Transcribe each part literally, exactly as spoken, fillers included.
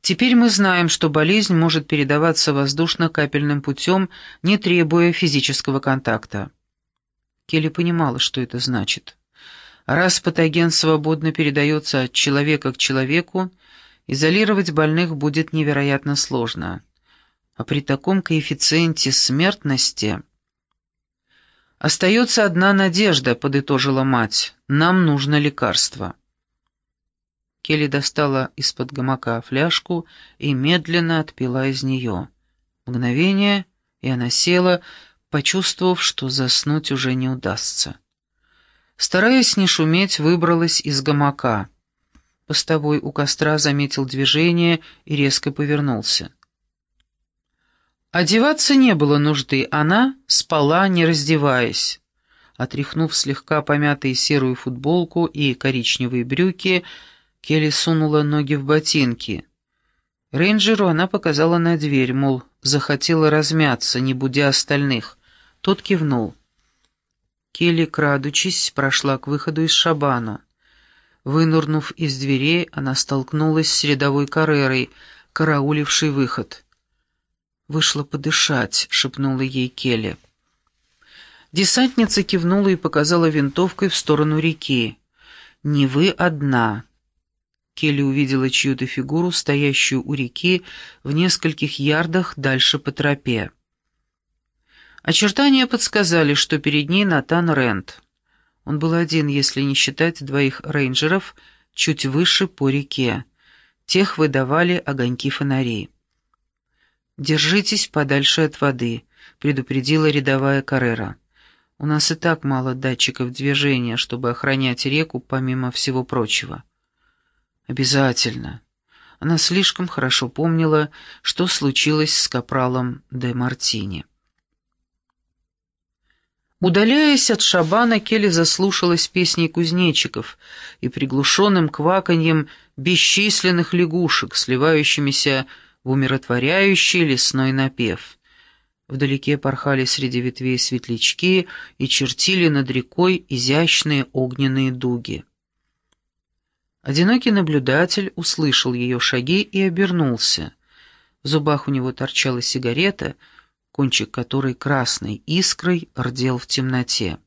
Теперь мы знаем, что болезнь может передаваться воздушно-капельным путем, не требуя физического контакта. Келли понимала, что это значит. Раз патоген свободно передается от человека к человеку, изолировать больных будет невероятно сложно. А при таком коэффициенте смертности... «Остается одна надежда», — подытожила мать. «Нам нужно лекарство». Келли достала из-под гамака фляжку и медленно отпила из нее. Мгновение, и она села, почувствовав, что заснуть уже не удастся. Стараясь не шуметь, выбралась из гамака. Постовой у костра заметил движение и резко повернулся. Одеваться не было нужды, она спала, не раздеваясь. Отряхнув слегка помятые серую футболку и коричневые брюки, Келли сунула ноги в ботинки. Рейнджеру она показала на дверь, мол, захотела размяться, не будя остальных. Тот кивнул. Келли, крадучись, прошла к выходу из шабана. Вынырнув из дверей, она столкнулась с рядовой Каррерой, караулившей выход. «Вышла подышать», — шепнула ей Келли. Десантница кивнула и показала винтовкой в сторону реки. «Не вы одна». Келли увидела чью-то фигуру, стоящую у реки, в нескольких ярдах дальше по тропе. Очертания подсказали, что перед ней Натан Рент. Он был один, если не считать двоих рейнджеров, чуть выше по реке. Тех выдавали огоньки фонарей. «Держитесь подальше от воды», — предупредила рядовая Каррера. «У нас и так мало датчиков движения, чтобы охранять реку, помимо всего прочего». «Обязательно». Она слишком хорошо помнила, что случилось с капралом де Мартини. Удаляясь от шабана, Келли заслушалась песней кузнечиков и приглушенным кваканьем бесчисленных лягушек, сливающимися в умиротворяющий лесной напев. Вдалеке порхали среди ветвей светлячки и чертили над рекой изящные огненные дуги. Одинокий наблюдатель услышал ее шаги и обернулся. В зубах у него торчала сигарета, кончик которой красной искрой рдел в темноте.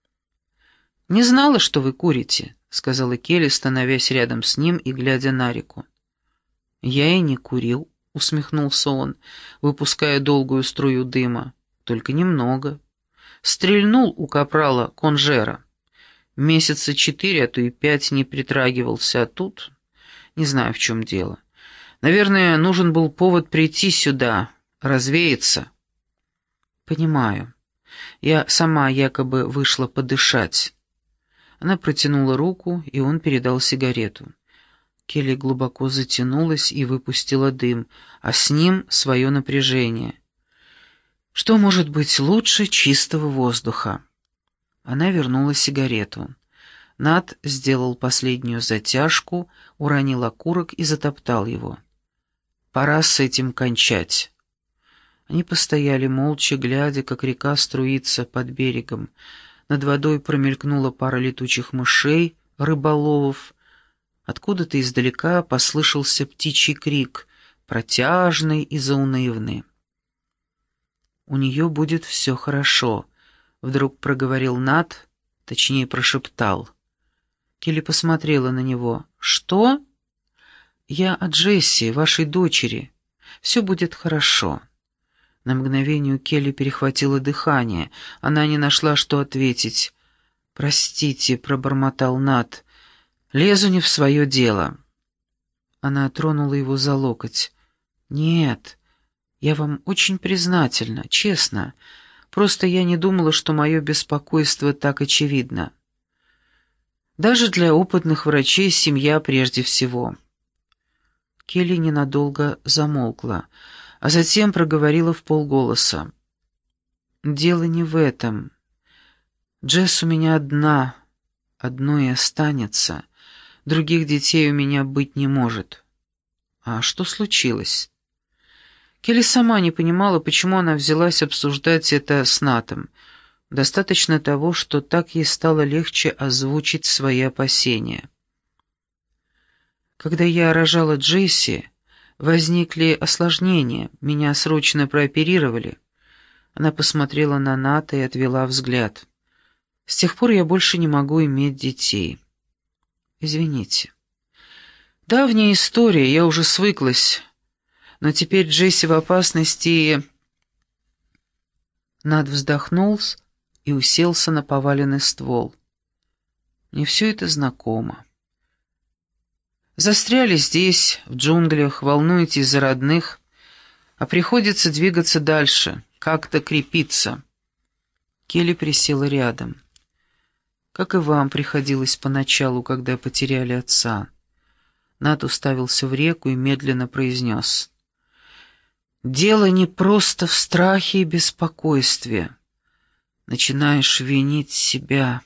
«Не знала, что вы курите», — сказала Келли, становясь рядом с ним и глядя на реку. «Я и не курил», — усмехнулся он, выпуская долгую струю дыма. «Только немного. Стрельнул у капрала Конжера. Месяца четыре, а то и пять не притрагивался, а тут... Не знаю, в чем дело. Наверное, нужен был повод прийти сюда, развеяться». «Понимаю. Я сама якобы вышла подышать». Она протянула руку, и он передал сигарету. Келли глубоко затянулась и выпустила дым, а с ним свое напряжение. Что может быть лучше чистого воздуха? Она вернула сигарету. Нат сделал последнюю затяжку, уронил окурок и затоптал его. «Пора с этим кончать». Они постояли молча, глядя, как река струится под берегом. Над водой промелькнула пара летучих мышей, рыболовов. Откуда-то издалека послышался птичий крик, протяжный и заунывный. «У нее будет все хорошо», — вдруг проговорил Нат, точнее прошептал. Келли посмотрела на него. «Что?» «Я о Джесси, вашей дочери. Все будет хорошо». На мгновение у Келли перехватило дыхание. Она не нашла, что ответить. «Простите», — пробормотал Нат. «Лезу не в свое дело». Она тронула его за локоть. «Нет, я вам очень признательна, честно. Просто я не думала, что мое беспокойство так очевидно. Даже для опытных врачей семья прежде всего». Келли ненадолго замолкла, а затем проговорила вполголоса. «Дело не в этом. Джесс у меня одна, одно и останется. Других детей у меня быть не может». «А что случилось?» Келли сама не понимала, почему она взялась обсуждать это с Натом. Достаточно того, что так ей стало легче озвучить свои опасения. «Когда я рожала Джесси, Возникли осложнения, меня срочно прооперировали. Она посмотрела на Ната и отвела взгляд. С тех пор я больше не могу иметь детей. Извините. Давняя история, я уже свыклась. Но теперь Джесси в опасности и... Нат вздохнул и уселся на поваленный ствол. Мне все это знакомо. Застряли здесь, в джунглях, волнуетесь за родных, а приходится двигаться дальше, как-то крепиться. Келли присела рядом. Как и вам приходилось поначалу, когда потеряли отца. Нат уставился в реку и медленно произнес. Дело не просто в страхе и беспокойстве. Начинаешь винить себя.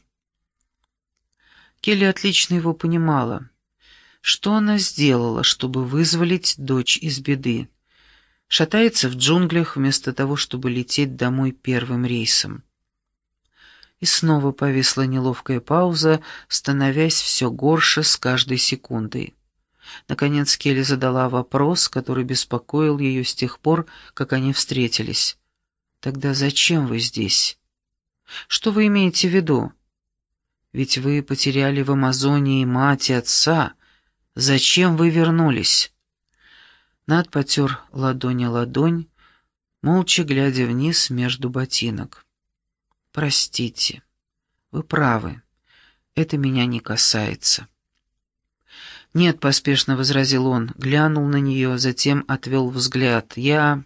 Келли отлично его понимала. Что она сделала, чтобы вызволить дочь из беды? Шатается в джунглях вместо того, чтобы лететь домой первым рейсом. И снова повисла неловкая пауза, становясь все горше с каждой секундой. Наконец Келли задала вопрос, который беспокоил ее с тех пор, как они встретились. «Тогда зачем вы здесь? Что вы имеете в виду? Ведь вы потеряли в Амазонии мать и отца. Зачем вы вернулись?» Нат потер ладонь о ладонь, молча глядя вниз между ботинок. «Простите, вы правы, это меня не касается». «Нет», — поспешно возразил он, глянул на нее, затем отвел взгляд. «Я...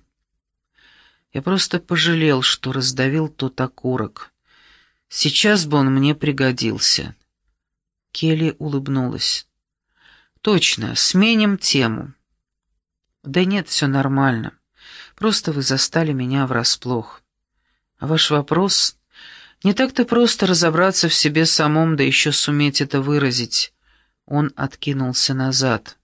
я просто пожалел, что раздавил тот окурок. Сейчас бы он мне пригодился». Келли улыбнулась. «Точно, сменим тему». «Да нет, все нормально. Просто вы застали меня врасплох. А ваш вопрос... Не так-то просто разобраться в себе самом, да еще суметь это выразить». Он откинулся назад.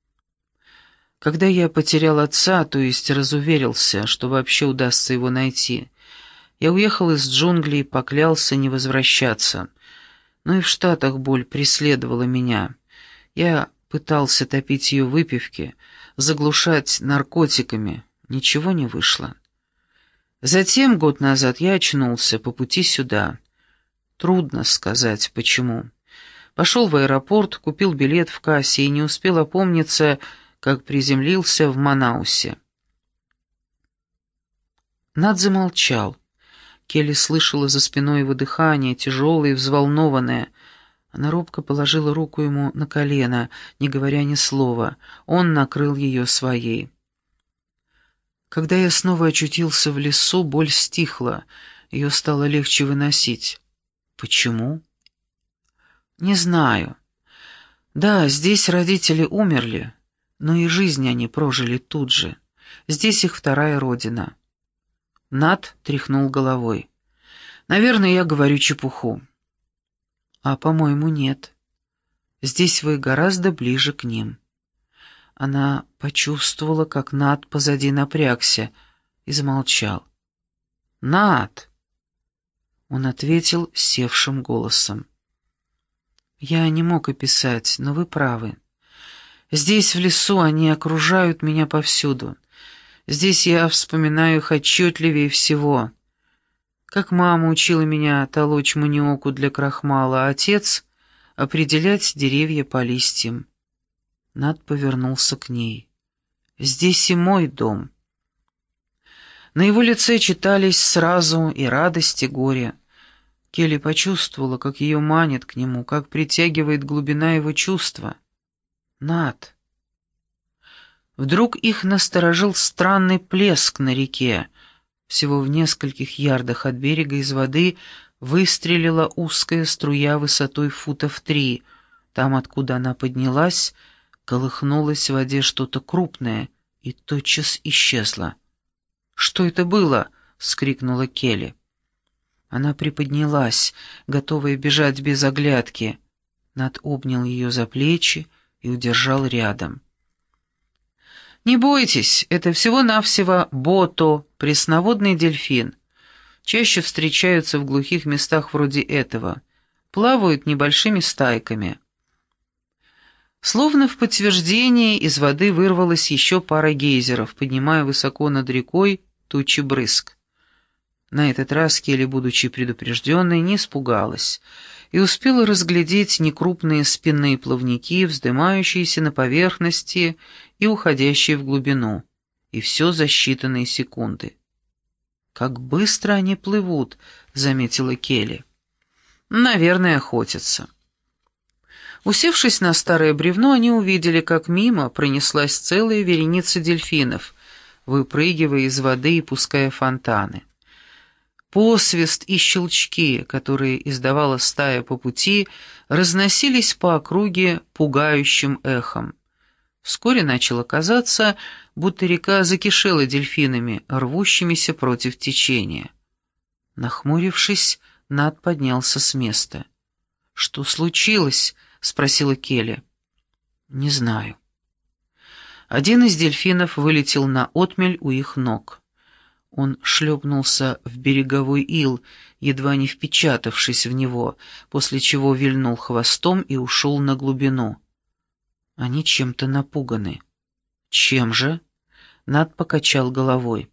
Когда я потерял отца, то есть разуверился, что вообще удастся его найти, я уехал из джунглей и поклялся не возвращаться. Но и в Штатах боль преследовала меня. Я пытался топить ее в выпивке, заглушать наркотиками. Ничего не вышло. Затем, год назад, я очнулся по пути сюда. Трудно сказать, почему. Пошел в аэропорт, купил билет в кассе и не успел опомниться, как приземлился в Манаусе. Нат замолчал. Келли слышала за спиной его дыхание, тяжелое и взволнованное. Она робко положила руку ему на колено, не говоря ни слова. Он накрыл ее своей. Когда я снова очутился в лесу, боль стихла, ее стало легче выносить. Почему? Не знаю. Да, здесь родители умерли, но и жизнь они прожили тут же. Здесь их вторая родина. Нат тряхнул головой. Наверное, я говорю чепуху. А, по-моему, нет. Здесь вы гораздо ближе к ним. Она почувствовала, как Нат позади напрягся, и замолчал. «Нат!» Он ответил севшим голосом. «Я не мог описать, но вы правы. Здесь, в лесу, они окружают меня повсюду. Здесь я вспоминаю их отчетливее всего. Как мама учила меня толочь маниоку для крахмала, а отец — определять деревья по листьям». Нат повернулся к ней. «Здесь и мой дом». На его лице читались сразу и радость, и горе. Келли почувствовала, как ее манит к нему, как притягивает глубина его чувства. Нат. Вдруг их насторожил странный плеск на реке. Всего в нескольких ярдах от берега из воды выстрелила узкая струя высотой футов три. Там, откуда она поднялась, колыхнулось в воде что-то крупное и тотчас исчезло. «Что это было?» — вскрикнула Келли. Она приподнялась, готовая бежать без оглядки. Нат обнял ее за плечи и удержал рядом. «Не бойтесь, это всего-навсего бото, пресноводный дельфин. Чаще встречаются в глухих местах вроде этого. Плавают небольшими стайками». Словно в подтверждение из воды вырвалась еще пара гейзеров, поднимая высоко над рекой тучи брызг. На этот раз Келли, будучи предупрежденной, не испугалась и успела разглядеть некрупные спинные плавники, вздымающиеся на поверхности и уходящие в глубину, и все за считанные секунды. «Как быстро они плывут», — заметила Келли. «Наверное, охотятся». Усевшись на старое бревно, они увидели, как мимо пронеслась целая вереница дельфинов, выпрыгивая из воды и пуская фонтаны. Посвист и щелчки, которые издавала стая по пути, разносились по округе пугающим эхом. Вскоре начало казаться, будто река закишела дельфинами, рвущимися против течения. Нахмурившись, Нат поднялся с места. «Что случилось?» — спросила Келли. «Не знаю». Один из дельфинов вылетел на отмель у их ног. Он шлепнулся в береговой ил, едва не впечатавшись в него, после чего вильнул хвостом и ушел на глубину. Они чем-то напуганы. «Чем же?» — Нат покачал головой.